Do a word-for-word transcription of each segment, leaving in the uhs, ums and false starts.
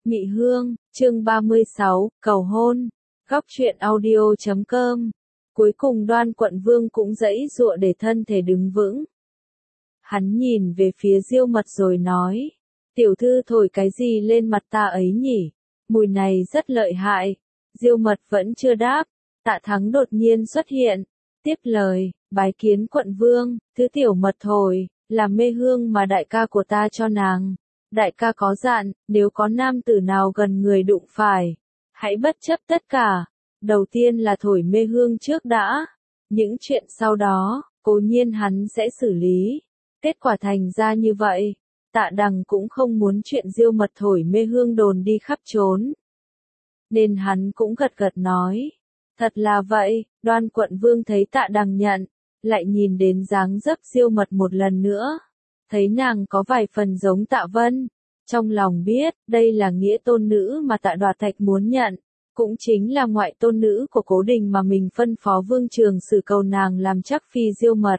Mị Hương, chương ba mươi sáu, cầu hôn. Góc truyện audio chấm com. Cuối cùng Đoan Quận Vương cũng giãy giụa để thân thể đứng vững. Hắn nhìn về phía Diêu Mật rồi nói, tiểu thư thổi cái gì lên mặt ta ấy nhỉ? Mùi này rất lợi hại. Diêu Mật vẫn chưa đáp, Tạ Thắng đột nhiên xuất hiện, tiếp lời, bái kiến Quận Vương, thứ tiểu mật thổi, là mê hương mà đại ca của ta cho nàng. Đại ca có dặn, nếu có nam tử nào gần người đụng phải, hãy bất chấp tất cả. Đầu tiên là thổi mê hương trước đã. Những chuyện sau đó, cố nhiên hắn sẽ xử lý. Kết quả thành ra như vậy. Tạ Đằng cũng không muốn chuyện Diêu Mật thổi mê hương đồn đi khắp trốn. Nên hắn cũng gật gật nói. Thật là vậy, Đoan Quận Vương thấy Tạ Đằng nhận, lại nhìn đến dáng dấp Diêu Mật một lần nữa. Thấy nàng có vài phần giống Tạ Vân, trong lòng biết, đây là nghĩa tôn nữ mà Tạ Đoạt Thạch muốn nhận, cũng chính là ngoại tôn nữ của Cố Đình mà mình phân phó Vương Trường Sử cầu nàng làm chắc phi Diêu Mật.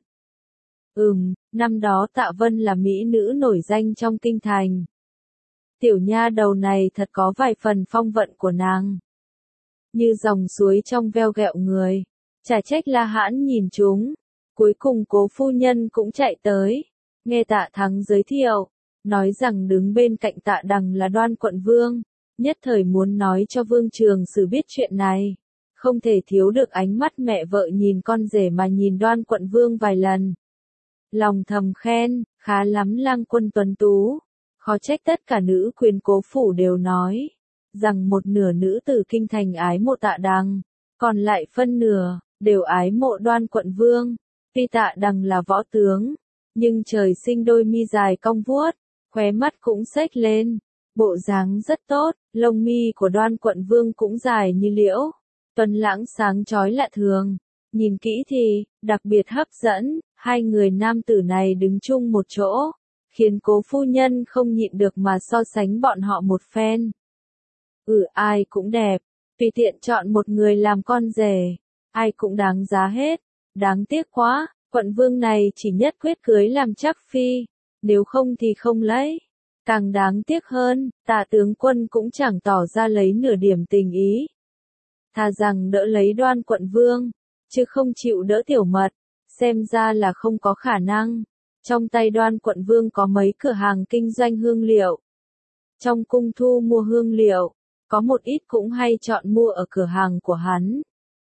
Ừm, năm đó Tạ Vân là mỹ nữ nổi danh trong kinh thành. Tiểu nha đầu này thật có vài phần phong vận của nàng. Như dòng suối trong veo ghẹo người, chả trách La Hãn nhìn chúng. Cuối cùng Cố phu nhân cũng chạy tới. Nghe Tạ Thắng giới thiệu, nói rằng đứng bên cạnh Tạ Đằng là Đoan Quận Vương, nhất thời muốn nói cho Vương Trường Sử biết chuyện này. Không thể thiếu được ánh mắt mẹ vợ nhìn con rể mà nhìn Đoan Quận Vương vài lần. Lòng thầm khen, khá lắm lang quân tuấn tú. Khó trách tất cả nữ quyền Cố phủ đều nói, rằng một nửa nữ tử kinh thành ái mộ Tạ Đằng, còn lại phân nửa, đều ái mộ Đoan Quận Vương. Tuy Tạ Đằng là võ tướng, nhưng trời sinh đôi mi dài cong vuốt, khóe mắt cũng xếch lên, bộ dáng rất tốt, lông mi của Đoan Quận Vương cũng dài như liễu, tuấn lãng sáng chói lạ thường, nhìn kỹ thì, đặc biệt hấp dẫn, hai người nam tử này đứng chung một chỗ, khiến Cố phu nhân không nhịn được mà so sánh bọn họ một phen. Ừ, ai cũng đẹp, tùy tiện chọn một người làm con rể, ai cũng đáng giá hết, đáng tiếc quá. Quận Vương này chỉ nhất quyết cưới làm chắc phi, nếu không thì không lấy. Càng đáng tiếc hơn, Tạ tướng quân cũng chẳng tỏ ra lấy nửa điểm tình ý. Thà rằng đỡ lấy Đoan Quận Vương, chứ không chịu đỡ Tiểu Mật, xem ra là không có khả năng. Trong tay Đoan Quận Vương có mấy cửa hàng kinh doanh hương liệu. Trong cung thu mua hương liệu, có một ít cũng hay chọn mua ở cửa hàng của hắn.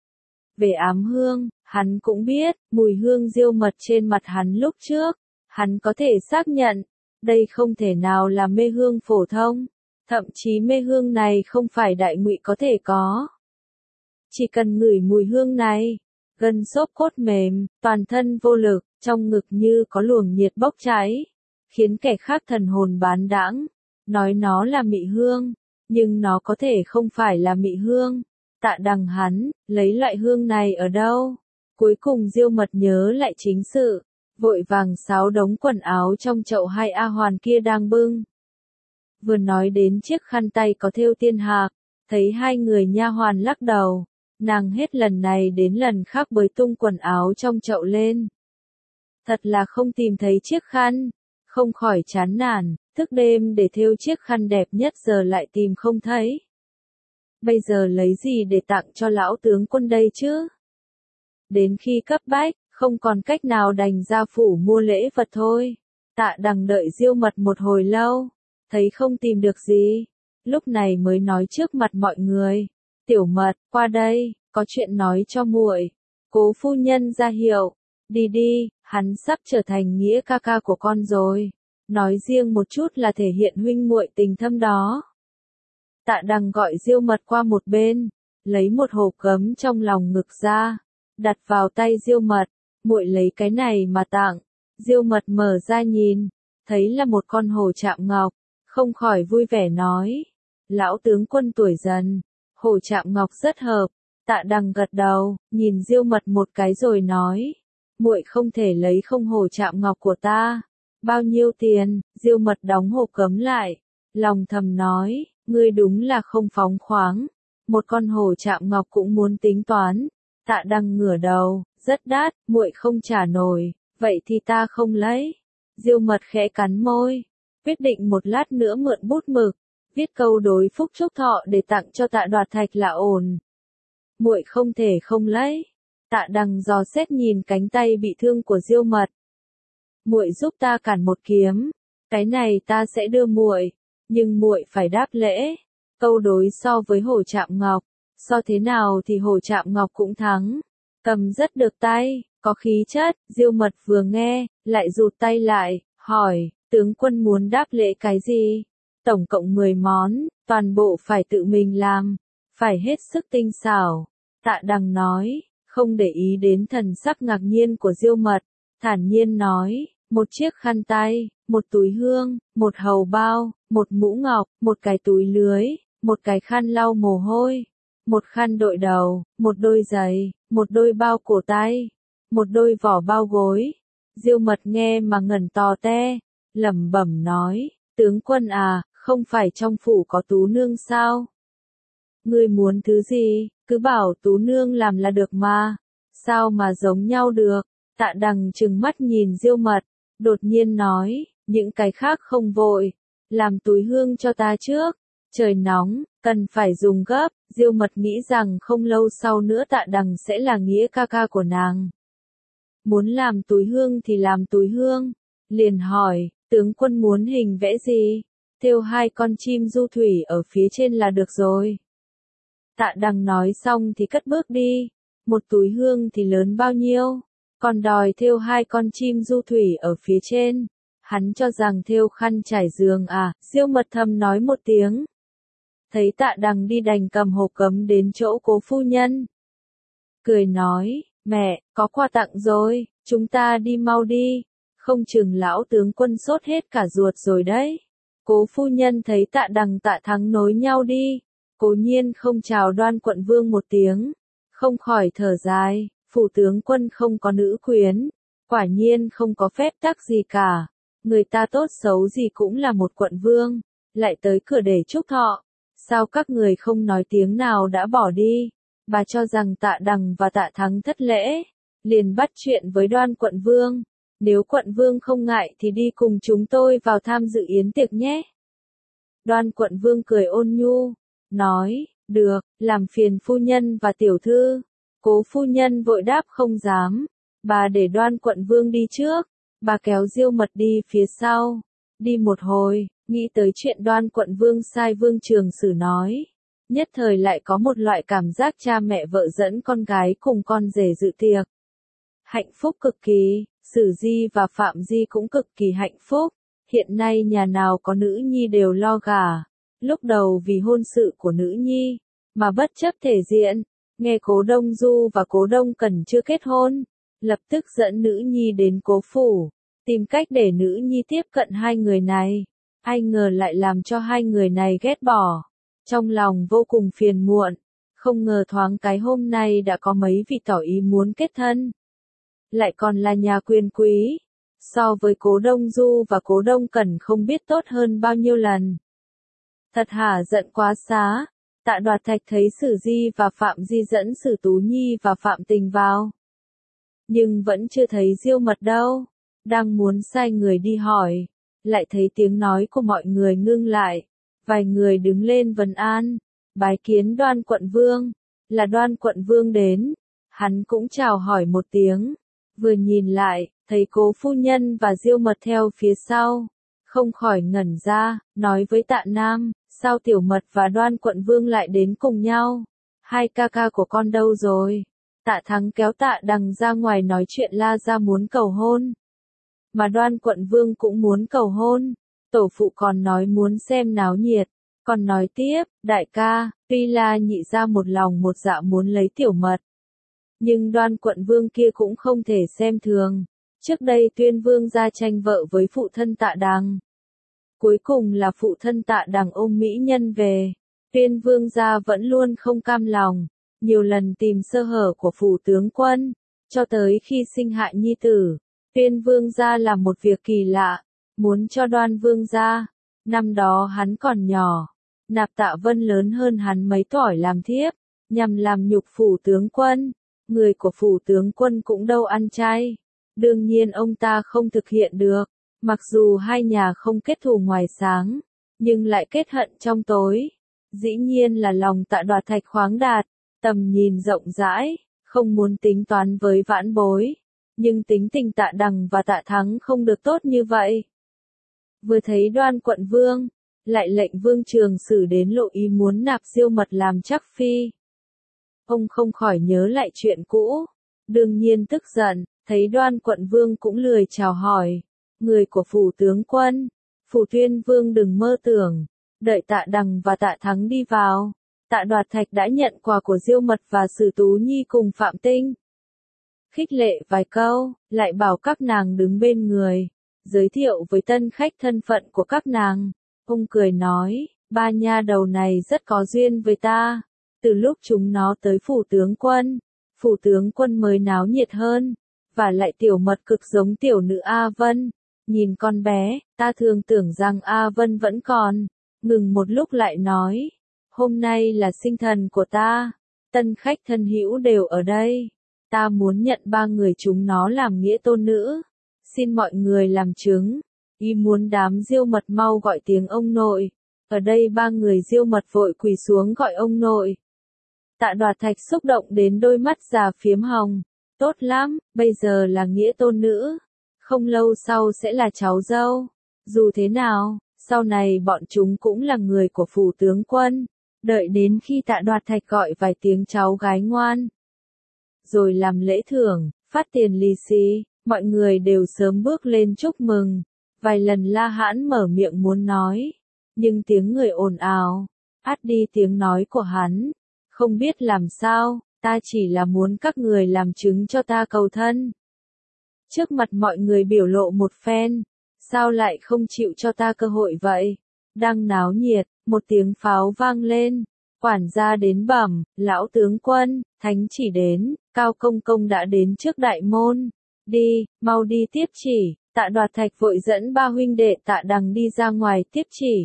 Về ám hương, hắn cũng biết, mùi hương Diêu Mật trên mặt hắn lúc trước, hắn có thể xác nhận, đây không thể nào là mê hương phổ thông, thậm chí mê hương này không phải đại ngụy có thể có. Chỉ cần ngửi mùi hương này, gân xốp cốt mềm, toàn thân vô lực, trong ngực như có luồng nhiệt bốc cháy, khiến kẻ khác thần hồn bán đãng, nói nó là mị hương, nhưng nó có thể không phải là mị hương. Tạ Đằng hắn, lấy loại hương này ở đâu? Cuối cùng Diêu Mật nhớ lại chính sự, vội vàng xáo đống quần áo trong chậu hai A Hoàn kia đang bưng. Vừa nói đến chiếc khăn tay có thêu tiên hạc, thấy hai người nha hoàn lắc đầu, nàng hết lần này đến lần khác bới tung quần áo trong chậu lên. Thật là không tìm thấy chiếc khăn, không khỏi chán nản, thức đêm để thêu chiếc khăn đẹp nhất giờ lại tìm không thấy. Bây giờ lấy gì để tặng cho lão tướng quân đây chứ? Đến khi cấp bách, không còn cách nào đành ra phủ mua lễ vật thôi. Tạ Đằng đợi Diêu Mật một hồi lâu, thấy không tìm được gì, lúc này mới nói trước mặt mọi người, Tiểu Mật, qua đây, có chuyện nói cho muội. Cố phu nhân ra hiệu, đi đi, hắn sắp trở thành nghĩa ca ca của con rồi, nói riêng một chút là thể hiện huynh muội tình thâm đó. Tạ Đằng gọi Diêu Mật qua một bên, lấy một hộp gấm trong lòng ngực ra, đặt vào tay Diêu Mật, muội lấy cái này mà tặng. Diêu Mật mở ra nhìn, thấy là một con hổ chạm ngọc, không khỏi vui vẻ nói, lão tướng quân tuổi dần, hổ chạm ngọc rất hợp. Tạ Đằng gật đầu, nhìn Diêu Mật một cái rồi nói, muội không thể lấy không hổ chạm ngọc của ta. Bao nhiêu tiền? Diêu Mật đóng hộp gấm lại, lòng thầm nói, ngươi đúng là không phóng khoáng, một con hổ chạm ngọc cũng muốn tính toán. Tạ Đằng ngửa đầu, rất đắt, muội không trả nổi, vậy thì ta không lấy. Diêu Mật khẽ cắn môi, quyết định một lát nữa mượn bút mực, viết câu đối phúc chúc thọ để tặng cho Tạ Đoạt Thạch là ổn. Muội không thể không lấy. Tạ Đằng dò xét nhìn cánh tay bị thương của Diêu Mật. Muội giúp ta cản một kiếm, cái này ta sẽ đưa muội, nhưng muội phải đáp lễ. Câu đối so với Hổ Trạm Ngọc, so thế nào thì Hổ Trạm Ngọc cũng thắng. Cầm rất được tay, có khí chất. Diêu Mật vừa nghe, lại rụt tay lại, hỏi, tướng quân muốn đáp lễ cái gì? Tổng cộng mười món, toàn bộ phải tự mình làm, phải hết sức tinh xảo. Tạ Đằng nói, không để ý đến thần sắc ngạc nhiên của Diêu Mật, thản nhiên nói, một chiếc khăn tay, một túi hương, một hầu bao, một mũ ngọc, một cái túi lưới, một cái khăn lau mồ hôi, một khăn đội đầu, một đôi giày, một đôi bao cổ tay, một đôi vỏ bao gối. Diêu Mật nghe mà ngẩn tò te, lẩm bẩm nói, tướng quân à, không phải trong phủ có Tú nương sao? Ngươi muốn thứ gì, cứ bảo Tú nương làm là được mà, sao mà giống nhau được? Tạ Đằng trừng mắt nhìn Diêu Mật, đột nhiên nói, những cái khác không vội, làm túi hương cho ta trước, trời nóng, cần phải dùng gấp. Diêu Mật nghĩ rằng không lâu sau nữa Tạ Đằng sẽ là nghĩa ca ca của nàng. Muốn làm túi hương thì làm túi hương, liền hỏi, tướng quân muốn hình vẽ gì? Thêu hai con chim du thủy ở phía trên là được rồi. Tạ Đằng nói xong thì cất bước đi, một túi hương thì lớn bao nhiêu, còn đòi thêu hai con chim du thủy ở phía trên. Hắn cho rằng thêu khăn trải giường à? Diêu Mật thầm nói một tiếng. Thấy Tạ Đằng đi đành cầm hộp cấm đến chỗ Cố phu nhân. Cười nói, mẹ, có quà tặng rồi, chúng ta đi mau đi, không chừng lão tướng quân sốt hết cả ruột rồi đấy. Cố phu nhân thấy Tạ Đằng Tạ Thắng nối nhau đi, cố nhiên không chào Đoan Quận Vương một tiếng, không khỏi thở dài, phủ tướng quân không có nữ quyến, quả nhiên không có phép tắc gì cả, người ta tốt xấu gì cũng là một quận vương, lại tới cửa để chúc thọ, sao các người không nói tiếng nào đã bỏ đi? Bà cho rằng Tạ Đằng và Tạ Thắng thất lễ, liền bắt chuyện với Đoan Quận Vương, nếu quận vương không ngại thì đi cùng chúng tôi vào tham dự yến tiệc nhé. Đoan Quận Vương cười ôn nhu, nói, được, làm phiền phu nhân và tiểu thư. Cố phu nhân vội đáp không dám, bà để Đoan Quận Vương đi trước, bà kéo Diêu Mật đi phía sau. Đi một hồi, nghĩ tới chuyện Đoan Quận Vương sai Vương Trường Sử nói, nhất thời lại có một loại cảm giác cha mẹ vợ dẫn con gái cùng con rể dự tiệc. Hạnh phúc cực kỳ, Sử Di và Phạm Di cũng cực kỳ hạnh phúc, hiện nay nhà nào có nữ nhi đều lo gả, lúc đầu vì hôn sự của nữ nhi, mà bất chấp thể diện, nghe Cố Đông Du và Cố Đông Cẩn chưa kết hôn, lập tức dẫn nữ nhi đến Cố phủ, tìm cách để nữ nhi tiếp cận hai người này, ai ngờ lại làm cho hai người này ghét bỏ, trong lòng vô cùng phiền muộn, không ngờ thoáng cái hôm nay đã có mấy vị tỏ ý muốn kết thân. Lại còn là nhà quyền quý, so với Cố Đông Du và Cố Đông Cẩn không biết tốt hơn bao nhiêu lần. Thật hả giận quá xá, Tạ Đoạt Thạch thấy Sử Di và Phạm Di dẫn Sử Tú Nhi và Phạm Tình vào. Nhưng vẫn chưa thấy Diêu Mật đâu, đang muốn sai người đi hỏi, lại thấy tiếng nói của mọi người ngưng lại, vài người đứng lên vấn an, bái kiến Đoan Quận Vương, là Đoan Quận Vương đến, hắn cũng chào hỏi một tiếng. Vừa nhìn lại, thấy Cố phu nhân và Diêu Mật theo phía sau, không khỏi ngẩn ra, nói với Tạ Nam, sao Tiểu Mật và Đoan Quận Vương lại đến cùng nhau? Hai ca ca của con đâu rồi? Tạ Thắng kéo Tạ Đằng ra ngoài nói chuyện la ra muốn cầu hôn. Mà Đoan Quận Vương cũng muốn cầu hôn, tổ phụ còn nói muốn xem náo nhiệt, còn nói tiếp, đại ca, tuy là nhị ra một lòng một dạ muốn lấy Tiểu Mật. Nhưng Đoan Quận Vương kia cũng không thể xem thường. Trước đây Tuyên Vương ra tranh vợ với phụ thân Tạ Đằng. Cuối cùng là phụ thân Tạ Đằng ôm mỹ nhân về. Tuyên Vương gia vẫn luôn không cam lòng, nhiều lần tìm sơ hở của phủ tướng quân, cho tới khi sinh hạ nhi tử. Tuyên Vương gia làm một việc kỳ lạ, muốn cho Đoan Vương gia, năm đó hắn còn nhỏ, nạp Tạ Vân lớn hơn hắn mấy tuổi làm thiếp, nhằm làm nhục phủ tướng quân. Người của phủ tướng quân cũng đâu ăn chay, đương nhiên ông ta không thực hiện được, mặc dù hai nhà không kết thù ngoài sáng, nhưng lại kết hận trong tối. Dĩ nhiên là lòng Tạ Đoạt Thạch khoáng đạt, tầm nhìn rộng rãi, không muốn tính toán với vãn bối. Nhưng tính tình Tạ Đằng và Tạ Thắng không được tốt như vậy. Vừa thấy Đoan quận vương, lại lệnh Vương Trường Sử đến lộ ý muốn nạp Diêu Mật làm trắc phi. Ông không khỏi nhớ lại chuyện cũ, đương nhiên tức giận, thấy Đoan quận vương cũng lười chào hỏi. Người của phủ tướng quân, phủ tuyên vương đừng mơ tưởng. Đợi Tạ Đằng và Tạ Thắng đi vào, Tạ Đoạt Thạch đã nhận quà của Diêu Mật và Sử Tú Nhi cùng Phạm Tinh. Khích lệ vài câu, lại bảo các nàng đứng bên người, giới thiệu với tân khách thân phận của các nàng. Ông cười nói, ba nha đầu này rất có duyên với ta. Từ lúc chúng nó tới phủ tướng quân, phủ tướng quân mới náo nhiệt hơn, và lại Tiểu Mật cực giống tiểu nữ A Vân. Nhìn con bé, ta thường tưởng rằng A Vân vẫn còn. Ngừng một lúc lại nói, hôm nay là sinh thần của ta, tân khách thân hữu đều ở đây, ta muốn nhận ba người chúng nó làm nghĩa tôn nữ, xin mọi người làm chứng. Y muốn đám Diêu Mật mau gọi tiếng ông nội. Ở đây ba người Diêu Mật vội quỳ xuống gọi ông nội. Tạ Đoạt Thạch xúc động đến đôi mắt già phiếm hồng. Tốt lắm, bây giờ là nghĩa tôn nữ, không lâu sau sẽ là cháu dâu. Dù thế nào, sau này bọn chúng cũng là người của phủ tướng quân. Đợi đến khi Tạ Đoạt Thạch gọi vài tiếng cháu gái ngoan, rồi làm lễ thưởng, phát tiền lì xì, mọi người đều sớm bước lên chúc mừng. Vài lần La Hãn mở miệng muốn nói, nhưng tiếng người ồn ào, át đi tiếng nói của hắn. Không biết làm sao, ta chỉ là muốn các người làm chứng cho ta cầu thân. Trước mặt mọi người biểu lộ một phen, sao lại không chịu cho ta cơ hội vậy? Đang náo nhiệt, một tiếng pháo vang lên, quản gia đến bẩm, lão tướng quân, thánh chỉ đến, Cao Công Công đã đến trước đại môn. Đi, mau đi tiếp chỉ. Tạ Đoạt Thạch vội dẫn ba huynh đệ Tạ Đằng đi ra ngoài tiếp chỉ.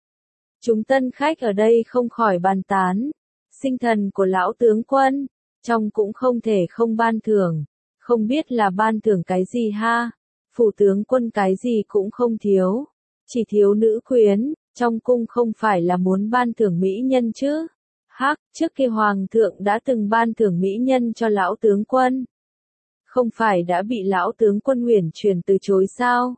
Chúng tân khách ở đây không khỏi bàn tán. Sinh thần của lão tướng quân, trong cũng không thể không ban thưởng. Không biết là ban thưởng cái gì ha? Phủ tướng quân cái gì cũng không thiếu. Chỉ thiếu nữ quyến, trong cung không phải là muốn ban thưởng mỹ nhân chứ? Hắc, trước kia hoàng thượng đã từng ban thưởng mỹ nhân cho lão tướng quân. Không phải đã bị lão tướng quân uyển chuyển từ chối sao?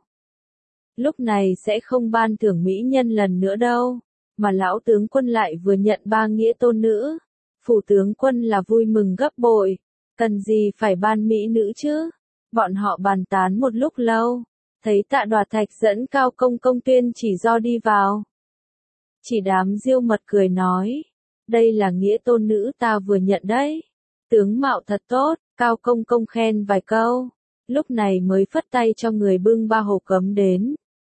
Lúc này sẽ không ban thưởng mỹ nhân lần nữa đâu, mà lão tướng quân lại vừa nhận ba nghĩa tôn nữ. Phủ tướng quân là vui mừng gấp bội, cần gì phải ban mỹ nữ chứ? Bọn họ bàn tán một lúc lâu, thấy Tạ Đoạt Thạch dẫn Cao Công Công tuyên chỉ do đi vào. Chỉ đám Diêu Mật cười nói, đây là nghĩa tôn nữ ta vừa nhận đấy. Tướng mạo thật tốt, Cao Công Công khen vài câu, lúc này mới phất tay cho người bưng ba hộp cấm đến.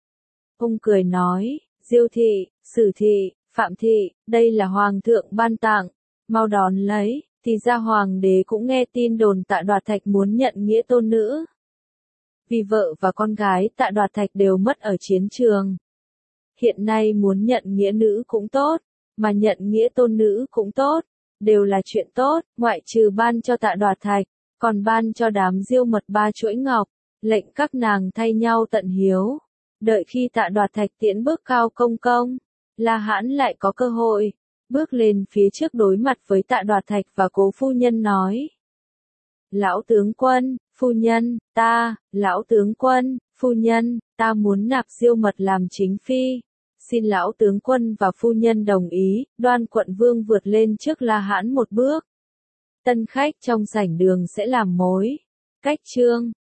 Ông cười nói, Diêu thị, Sử thị, Phạm thị, đây là hoàng thượng ban tặng, mau đón lấy. Thì ra hoàng đế cũng nghe tin đồn Tạ Đoạt Thạch muốn nhận nghĩa tôn nữ. Vì vợ và con gái Tạ Đoạt Thạch đều mất ở chiến trường. Hiện nay muốn nhận nghĩa nữ cũng tốt, mà nhận nghĩa tôn nữ cũng tốt, đều là chuyện tốt, ngoại trừ ban cho Tạ Đoạt Thạch, còn ban cho đám Diêu Mật ba chuỗi ngọc, lệnh các nàng thay nhau tận hiếu. Đợi khi Tạ Đoạt Thạch tiễn bước Cao Công Công, La Hãn lại có cơ hội, bước lên phía trước đối mặt với Tạ Đoạt Thạch và Cố phu nhân nói. Lão tướng quân, phu nhân, ta, lão tướng quân, phu nhân, ta muốn nạp Diêu Mật làm chính phi. Xin lão tướng quân và phu nhân đồng ý. Đoan quận vương vượt lên trước La Hãn một bước. Tân khách trong sảnh đường sẽ làm mối. Cách chương